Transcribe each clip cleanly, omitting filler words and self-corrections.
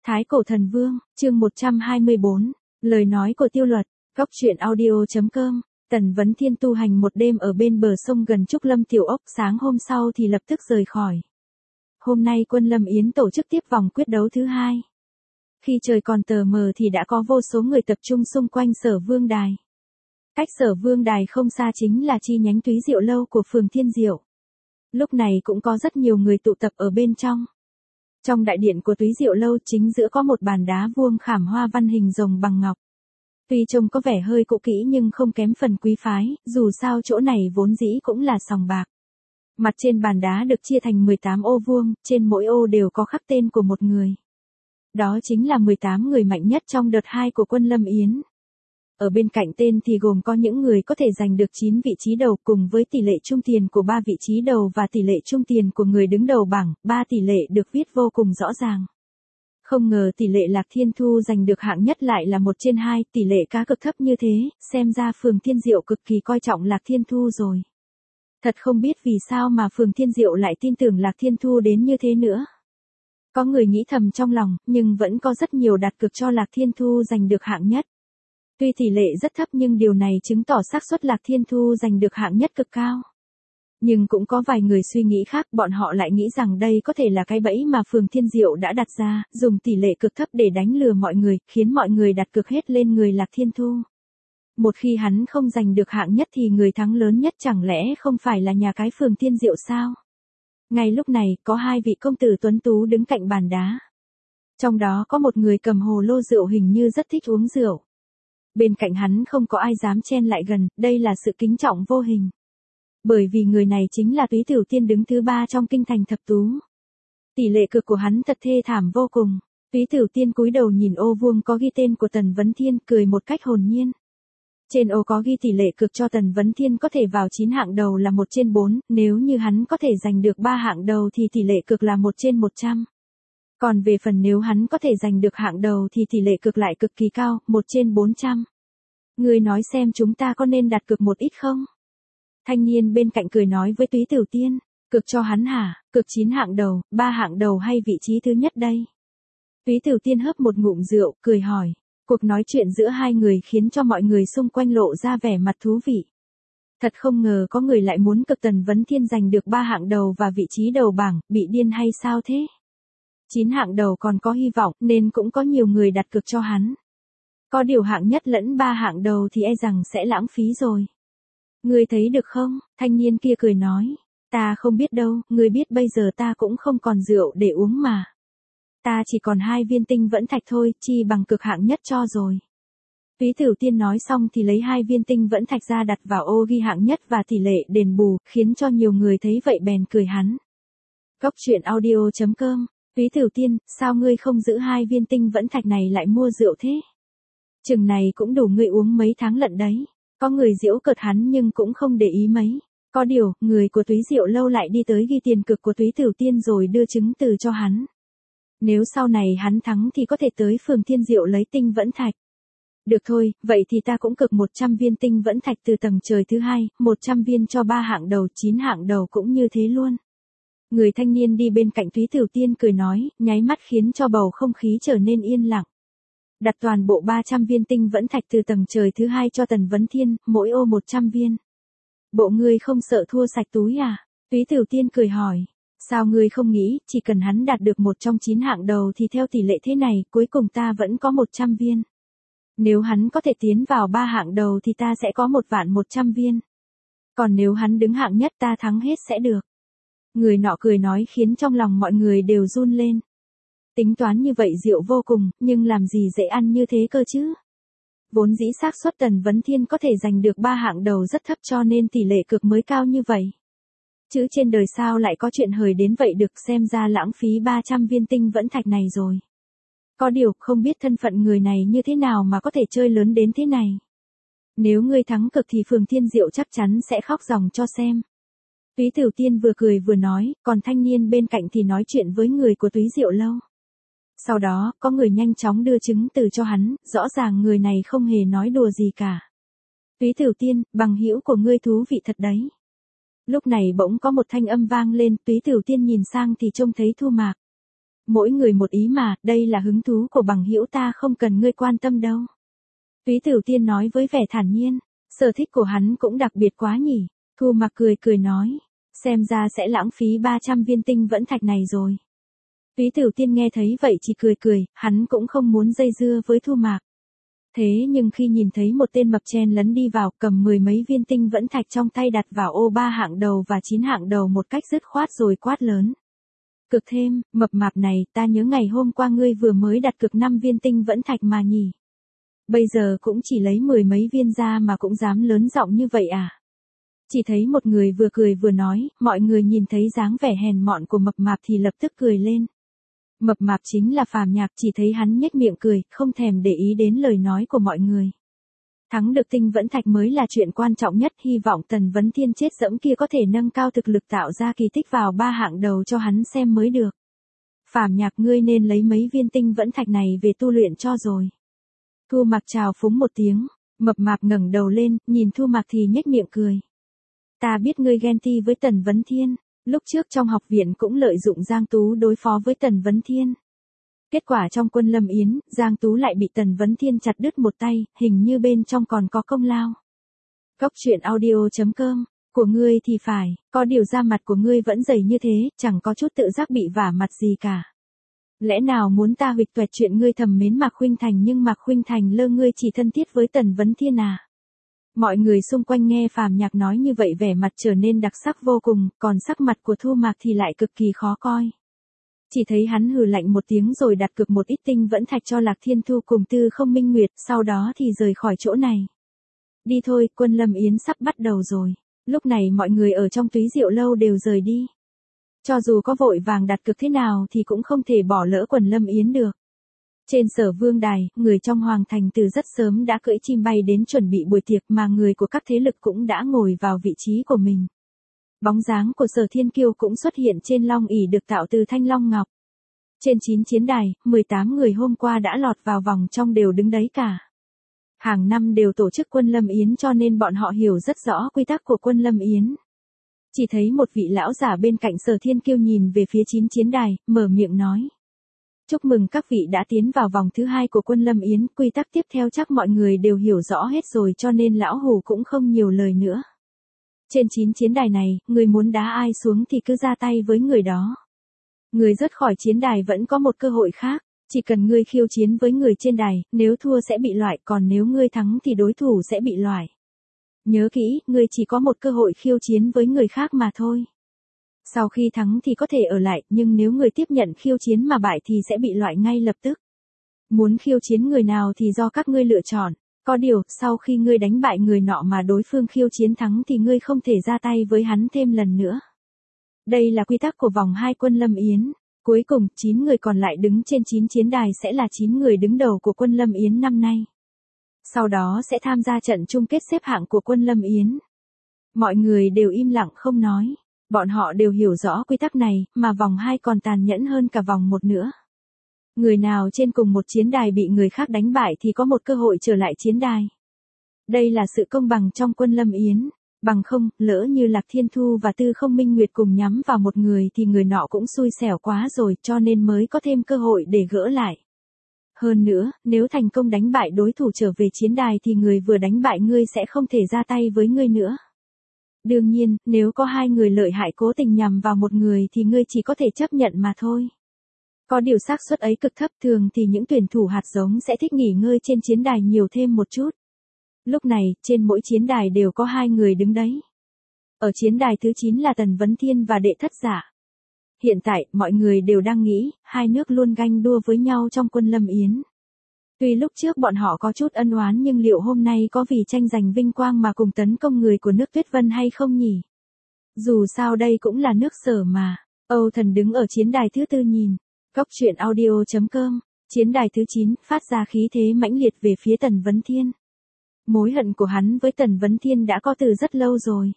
Thái Cổ Thần Vương, chương 124, lời nói của Tiêu Luật, góc truyện audio.com. Tần Vấn Thiên tu hành một đêm ở bên bờ sông gần Trúc Lâm Tiểu Ốc, sáng hôm sau thì lập tức rời khỏi. Hôm nay quân Lâm Yến tổ chức tiếp vòng quyết đấu thứ hai. Khi trời còn tờ mờ thì đã có vô số người tập trung xung quanh Sở Vương Đài. Cách Sở Vương Đài không xa chính là chi nhánh Túy Diệu Lâu của phường Thiên Diệu. Lúc này cũng có rất nhiều người tụ tập ở bên trong. Trong đại điện của Túy Diệu Lâu chính giữa có một bàn đá vuông khảm hoa văn hình rồng bằng ngọc. Tuy trông có vẻ hơi cũ kỹ nhưng không kém phần quý phái, dù sao chỗ này vốn dĩ cũng là sòng bạc. Mặt trên bàn đá được chia thành 18 ô vuông, trên mỗi ô đều có khắc tên của một người. Đó chính là 18 người mạnh nhất trong đợt 2 của quân Lâm Yến. Ở bên cạnh tên thì gồm có những người có thể giành được 9 vị trí đầu cùng với tỷ lệ trung tiền của 3 vị trí đầu và tỷ lệ trung tiền của người đứng đầu bảng, 3 tỷ lệ được viết vô cùng rõ ràng. Không ngờ tỷ lệ Lạc Thiên Thu giành được hạng nhất lại là 1/2, tỷ lệ cá cực thấp như thế, xem ra phường Thiên Diệu cực kỳ coi trọng Lạc Thiên Thu rồi. Thật không biết vì sao mà phường Thiên Diệu lại tin tưởng Lạc Thiên Thu đến như thế nữa. Có người nghĩ thầm trong lòng, nhưng vẫn có rất nhiều đặt cược cho Lạc Thiên Thu giành được hạng nhất. Tuy tỷ lệ rất thấp nhưng điều này chứng tỏ xác suất Lạc Thiên Thu giành được hạng nhất cực cao. Nhưng cũng có vài người suy nghĩ khác, bọn họ lại nghĩ rằng đây có thể là cái bẫy mà phường Thiên Diệu đã đặt ra, dùng tỷ lệ cực thấp để đánh lừa mọi người, khiến mọi người đặt cược hết lên người Lạc Thiên Thu. Một khi hắn không giành được hạng nhất thì người thắng lớn nhất chẳng lẽ không phải là nhà cái phường Thiên Diệu sao? Ngay lúc này, có hai vị công tử tuấn tú đứng cạnh bàn đá. Trong đó có một người cầm hồ lô rượu hình như rất thích uống rượu. Bên cạnh hắn không có ai dám chen lại gần, đây là sự kính trọng vô hình. Bởi vì người này chính là Túy Tiểu Tiên đứng thứ 3 trong kinh thành thập tú. Tỷ lệ cược của hắn thật thê thảm vô cùng. Túy Tiểu Tiên cúi đầu nhìn ô vuông có ghi tên của Tần Vấn Thiên, cười một cách hồn nhiên. Trên ô có ghi tỷ lệ cược cho Tần Vấn Thiên có thể vào 9 hạng đầu là 1/4, nếu như hắn có thể giành được 3 hạng đầu thì tỷ lệ cược là 1/100. Còn về phần nếu hắn có thể giành được hạng đầu thì tỷ lệ cược lại cực kỳ cao, 1/400. Ngươi nói xem chúng ta có nên đặt cược một ít không? Thanh niên bên cạnh cười nói với Túy Tiểu Tiên, cược cho hắn hả, cược 9 hạng đầu, 3 hạng đầu hay vị trí thứ nhất đây? Túy Tiểu Tiên hớp một ngụm rượu, cười hỏi. Cuộc nói chuyện giữa hai người khiến cho mọi người xung quanh lộ ra vẻ mặt thú vị. Thật không ngờ có người lại muốn cực Tần Vấn Thiên giành được 3 hạng đầu và vị trí đầu bảng, bị điên hay sao thế? 9 hạng đầu còn có hy vọng nên cũng có nhiều người đặt cược cho hắn. Có điều hạng nhất lẫn 3 hạng đầu thì e rằng sẽ lãng phí rồi. Ngươi thấy được không? Thanh niên kia cười nói. Ta không biết đâu, ngươi biết bây giờ ta cũng không còn rượu để uống mà. Ta chỉ còn 2 viên tinh vẫn thạch thôi, chi bằng cực hạng nhất cho rồi. Túy Tiểu Tiên nói xong thì lấy 2 viên tinh vẫn thạch ra đặt vào ô ghi hạng nhất và tỷ lệ đền bù, khiến cho nhiều người thấy vậy bèn cười hắn. Góc truyện audio.com. Túy Tiểu Tiên, sao ngươi không giữ 2 viên tinh vẫn thạch này lại mua rượu thế? Chừng này cũng đủ ngươi uống mấy tháng lận đấy. Có người giễu cợt hắn nhưng cũng không để ý mấy. Có điều, người của Túy Diệu Lâu lại đi tới ghi tiền cược của Túy Tiểu Tiên rồi đưa chứng từ cho hắn. Nếu sau này hắn thắng thì có thể tới phường Thiên Diệu lấy tinh vẫn thạch. Được thôi, vậy thì ta cũng cực 100 viên tinh vẫn thạch từ tầng trời thứ 2, 100 viên cho 3 hạng đầu, 9 hạng đầu cũng như thế luôn. Người thanh niên đi bên cạnh Túy Tiểu Tiên cười nói, nháy mắt khiến cho bầu không khí trở nên yên lặng. Đặt toàn bộ 300 viên tinh vẫn thạch từ tầng trời thứ 2 cho Tần Vấn Thiên, mỗi ô 100 viên. Bộ ngươi không sợ thua sạch túi à? Túy Tiểu Tiên cười hỏi. Sao ngươi không nghĩ, chỉ cần hắn đạt được 1 trong 9 hạng đầu thì theo tỷ lệ thế này, cuối cùng ta vẫn có 100 viên. Nếu hắn có thể tiến vào 3 hạng đầu thì ta sẽ có 1.100.000 viên. Còn nếu hắn đứng hạng nhất ta thắng hết sẽ được. Người nọ cười nói khiến trong lòng mọi người đều run lên. Tính toán như vậy diệu vô cùng, nhưng làm gì dễ ăn như thế cơ chứ? Vốn dĩ xác suất Tần Vấn Thiên có thể giành được 3 hạng đầu rất thấp cho nên tỷ lệ cược mới cao như vậy. Chứ trên đời sao lại có chuyện hời đến vậy được, xem ra lãng phí 300 viên tinh vẫn thạch này rồi. Có điều, không biết thân phận người này như thế nào mà có thể chơi lớn đến thế này. Nếu ngươi thắng cực thì phường Thiên Diệu chắc chắn sẽ khóc ròng cho xem. Túy Tiểu Tiên vừa cười vừa nói, còn thanh niên bên cạnh thì nói chuyện với người của Túy Diệu Lâu. Sau đó, có người nhanh chóng đưa chứng từ cho hắn, rõ ràng người này không hề nói đùa gì cả. Túy Tiểu Tiên, bằng hữu của ngươi thú vị thật đấy. Lúc này bỗng có một thanh âm vang lên, Túy Tiểu Tiên nhìn sang thì trông thấy Thu Mạc. Mỗi người một ý mà, đây là hứng thú của bằng hữu ta không cần ngươi quan tâm đâu. Túy Tử Tiên nói với vẻ thản nhiên, sở thích của hắn cũng đặc biệt quá nhỉ. Thu Mặc cười cười nói, xem ra sẽ lãng phí 300 viên tinh vẫn thạch này rồi. Túy Tử Tiên nghe thấy vậy chỉ cười cười, hắn cũng không muốn dây dưa với Thu Mặc. Thế nhưng khi nhìn thấy một tên mập chen lấn đi vào, cầm 10 mấy viên tinh vẫn thạch trong tay đặt vào ô 3 hạng đầu và 9 hạng đầu một cách dứt khoát rồi quát lớn. Cực thêm, mập mạp này, ta nhớ ngày hôm qua ngươi vừa mới đặt cược 5 viên tinh vẫn thạch mà nhỉ. Bây giờ cũng chỉ lấy 10 mấy viên ra mà cũng dám lớn giọng như vậy à? Chỉ thấy một người vừa cười vừa nói, mọi người nhìn thấy dáng vẻ hèn mọn của mập mạp thì lập tức cười lên. Mập mạp chính là Phàm Nhạc, chỉ thấy hắn nhếch miệng cười, không thèm để ý đến lời nói của mọi người. Thắng được tinh vẫn thạch mới là chuyện quan trọng nhất, hy vọng Tần Vấn Thiên chết dẫm kia có thể nâng cao thực lực tạo ra kỳ tích vào 3 hạng đầu cho hắn xem mới được. Phàm Nhạc, ngươi nên lấy mấy viên tinh vẫn thạch này về tu luyện cho rồi. Thu Mặc chào phúng một tiếng, mập mạp ngẩng đầu lên, nhìn Thu Mặc thì nhếch miệng cười. Ta biết ngươi ghen ti với Tần Vấn Thiên, lúc trước trong học viện cũng lợi dụng Giang Tú đối phó với Tần Vấn Thiên. Kết quả trong Quân Lâm Yến, Giang Tú lại bị Tần Vấn Thiên chặt đứt một tay, hình như bên trong còn có công lao. Góc truyện audio.com, của ngươi thì phải, có điều da mặt của ngươi vẫn dày như thế, chẳng có chút tự giác bị vả mặt gì cả. Lẽ nào muốn ta huỵch toẹt chuyện ngươi thầm mến Mạc Khuynh Thành nhưng Mạc Khuynh Thành lơ ngươi chỉ thân thiết với Tần Vấn Thiên à? Mọi người xung quanh nghe Phàm Nhạc nói như vậy vẻ mặt trở nên đặc sắc vô cùng, còn sắc mặt của Thu Mặc thì lại cực kỳ khó coi. Chỉ thấy hắn hừ lạnh một tiếng rồi đặt cược một ít tinh vẫn thạch cho Lạc Thiên Thu cùng Tư Không Minh Nguyệt, sau đó thì rời khỏi chỗ này. Đi thôi, Quân Lâm Yến sắp bắt đầu rồi. Lúc này mọi người ở trong Túy Diệu Lâu đều rời đi. Cho dù có vội vàng đặt cược thế nào thì cũng không thể bỏ lỡ Quân Lâm Yến được. Trên Sở Vương đài, người trong Hoàng Thành từ rất sớm đã cưỡi chim bay đến chuẩn bị buổi tiệc mà người của các thế lực cũng đã ngồi vào vị trí của mình. Bóng dáng của Sở Thiên Kiêu cũng xuất hiện trên long ỷ được tạo từ thanh long ngọc. Trên 9 chiến đài, 18 người hôm qua đã lọt vào vòng trong đều đứng đấy cả. Hàng năm đều tổ chức Quân Lâm Yến cho nên bọn họ hiểu rất rõ quy tắc của Quân Lâm Yến. Chỉ thấy một vị lão giả bên cạnh Sở Thiên Kiêu nhìn về phía 9 chiến đài, mở miệng nói. Chúc mừng các vị đã tiến vào vòng thứ 2 của Quân Lâm Yến, quy tắc tiếp theo chắc mọi người đều hiểu rõ hết rồi cho nên lão hủ cũng không nhiều lời nữa. Trên 9 chiến đài này, người muốn đá ai xuống thì cứ ra tay với người đó. Người rớt khỏi chiến đài vẫn có một cơ hội khác, chỉ cần ngươi khiêu chiến với người trên đài, nếu thua sẽ bị loại, còn nếu ngươi thắng thì đối thủ sẽ bị loại. Nhớ kỹ, ngươi chỉ có một cơ hội khiêu chiến với người khác mà thôi. Sau khi thắng thì có thể ở lại, nhưng nếu người tiếp nhận khiêu chiến mà bại thì sẽ bị loại ngay lập tức. Muốn khiêu chiến người nào thì do các ngươi lựa chọn. Có điều, sau khi ngươi đánh bại người nọ mà đối phương khiêu chiến thắng thì ngươi không thể ra tay với hắn thêm lần nữa. Đây là quy tắc của vòng 2 Quân Lâm Yến. Cuối cùng, 9 người còn lại đứng trên 9 chiến đài sẽ là 9 người đứng đầu của Quân Lâm Yến năm nay. Sau đó sẽ tham gia trận chung kết xếp hạng của Quân Lâm Yến. Mọi người đều im lặng không nói. Bọn họ đều hiểu rõ quy tắc này, mà vòng 2 còn tàn nhẫn hơn cả vòng 1 nữa. Người nào trên cùng một chiến đài bị người khác đánh bại thì có một cơ hội trở lại chiến đài. Đây là sự công bằng trong Quân Lâm Yến. Bằng không, lỡ như Lạc Thiên Thu và Tư Không Minh Nguyệt cùng nhắm vào một người thì người nọ cũng xui xẻo quá rồi cho nên mới có thêm cơ hội để gỡ lại. Hơn nữa, nếu thành công đánh bại đối thủ trở về chiến đài thì người vừa đánh bại ngươi sẽ không thể ra tay với ngươi nữa. Đương nhiên, nếu có 2 người lợi hại cố tình nhằm vào một người thì ngươi chỉ có thể chấp nhận mà thôi. Có điều xác suất ấy cực thấp, thường thì những tuyển thủ hạt giống sẽ thích nghỉ ngơi trên chiến đài nhiều thêm một chút. Lúc này, trên mỗi chiến đài đều có 2 người đứng đấy. Ở chiến đài thứ 9 là Tần Vấn Thiên và Đệ Thất Giả. Hiện tại, mọi người đều đang nghĩ, hai nước luôn ganh đua với nhau trong Quân Lâm Yến. Tuy lúc trước bọn họ có chút ân oán nhưng liệu hôm nay có vì tranh giành vinh quang mà cùng tấn công người của nước Tuyết Vân hay không nhỉ? Dù sao đây cũng là nước Sở mà. Âu Thần đứng ở chiến đài thứ 4 nhìn. Góc truyện audio.com, chiến đài thứ 9, phát ra khí thế mãnh liệt về phía Tần Vấn Thiên. Mối hận của hắn với Tần Vấn Thiên đã có từ rất lâu rồi.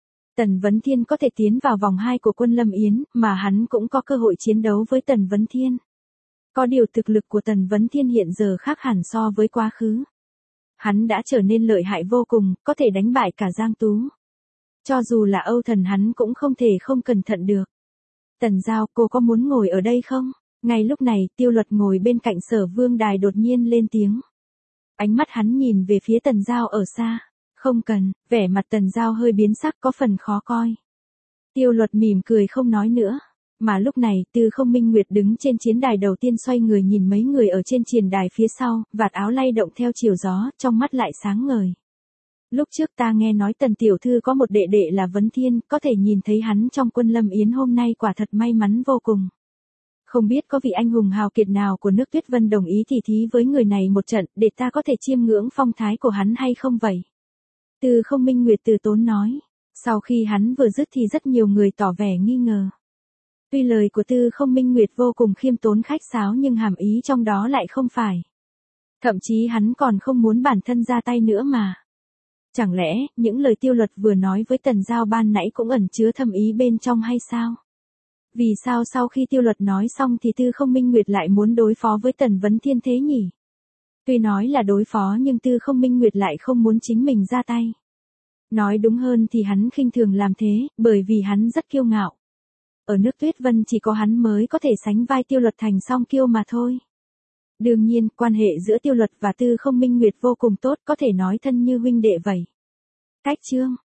Tần Vấn Thiên có thể tiến vào vòng 2 của Quân Lâm Yến, mà hắn cũng có cơ hội chiến đấu với Tần Vấn Thiên. Có điều thực lực của Tần Vấn Thiên hiện giờ khác hẳn so với quá khứ. Hắn đã trở nên lợi hại vô cùng, có thể đánh bại cả Giang Tú. Cho dù là Âu Thần hắn cũng không thể không cẩn thận được. Tần Giao, cô có muốn ngồi ở đây không? Ngay lúc này, Tiêu Luật ngồi bên cạnh Sở Vương Đài đột nhiên lên tiếng. Ánh mắt hắn nhìn về phía Tần Giao ở xa. Không cần, vẻ mặt Tần Giao hơi biến sắc có phần khó coi. Tiêu Luật mỉm cười không nói nữa. Mà lúc này, Tư Không Minh Nguyệt đứng trên chiến đài đầu tiên xoay người nhìn mấy người ở trên chiến đài phía sau, vạt áo lay động theo chiều gió, trong mắt lại sáng ngời. Lúc trước ta nghe nói Tần tiểu thư có một đệ đệ là Vấn Thiên, có thể nhìn thấy hắn trong Quân Lâm Yến hôm nay quả thật may mắn vô cùng. Không biết có vị anh hùng hào kiệt nào của nước Tuyết Vân đồng ý tỉ thí với người này một trận để ta có thể chiêm ngưỡng phong thái của hắn hay không vậy? Tư Không Minh Nguyệt từ tốn nói. Sau khi hắn vừa dứt thì rất nhiều người tỏ vẻ nghi ngờ. Tuy lời của Tư Không Minh Nguyệt vô cùng khiêm tốn khách sáo nhưng hàm ý trong đó lại không phải. Thậm chí hắn còn không muốn bản thân ra tay nữa mà. Chẳng lẽ, những lời Tiêu Luật vừa nói với Tần Giao ban nãy cũng ẩn chứa thâm ý bên trong hay sao? Vì sao sau khi Tiêu Luật nói xong thì Tư Không Minh Nguyệt lại muốn đối phó với Tần Vấn Thiên thế nhỉ? Tuy nói là đối phó nhưng Tư Không Minh Nguyệt lại không muốn chính mình ra tay. Nói đúng hơn thì hắn khinh thường làm thế, bởi vì hắn rất kiêu ngạo. Ở nước Tuyết Vân chỉ có hắn mới có thể sánh vai Tiêu Luật thành song kiêu mà thôi. Đương nhiên, quan hệ giữa Tiêu Luật và Tư Không Minh Nguyệt vô cùng tốt, có thể nói thân như huynh đệ vậy. Cách chương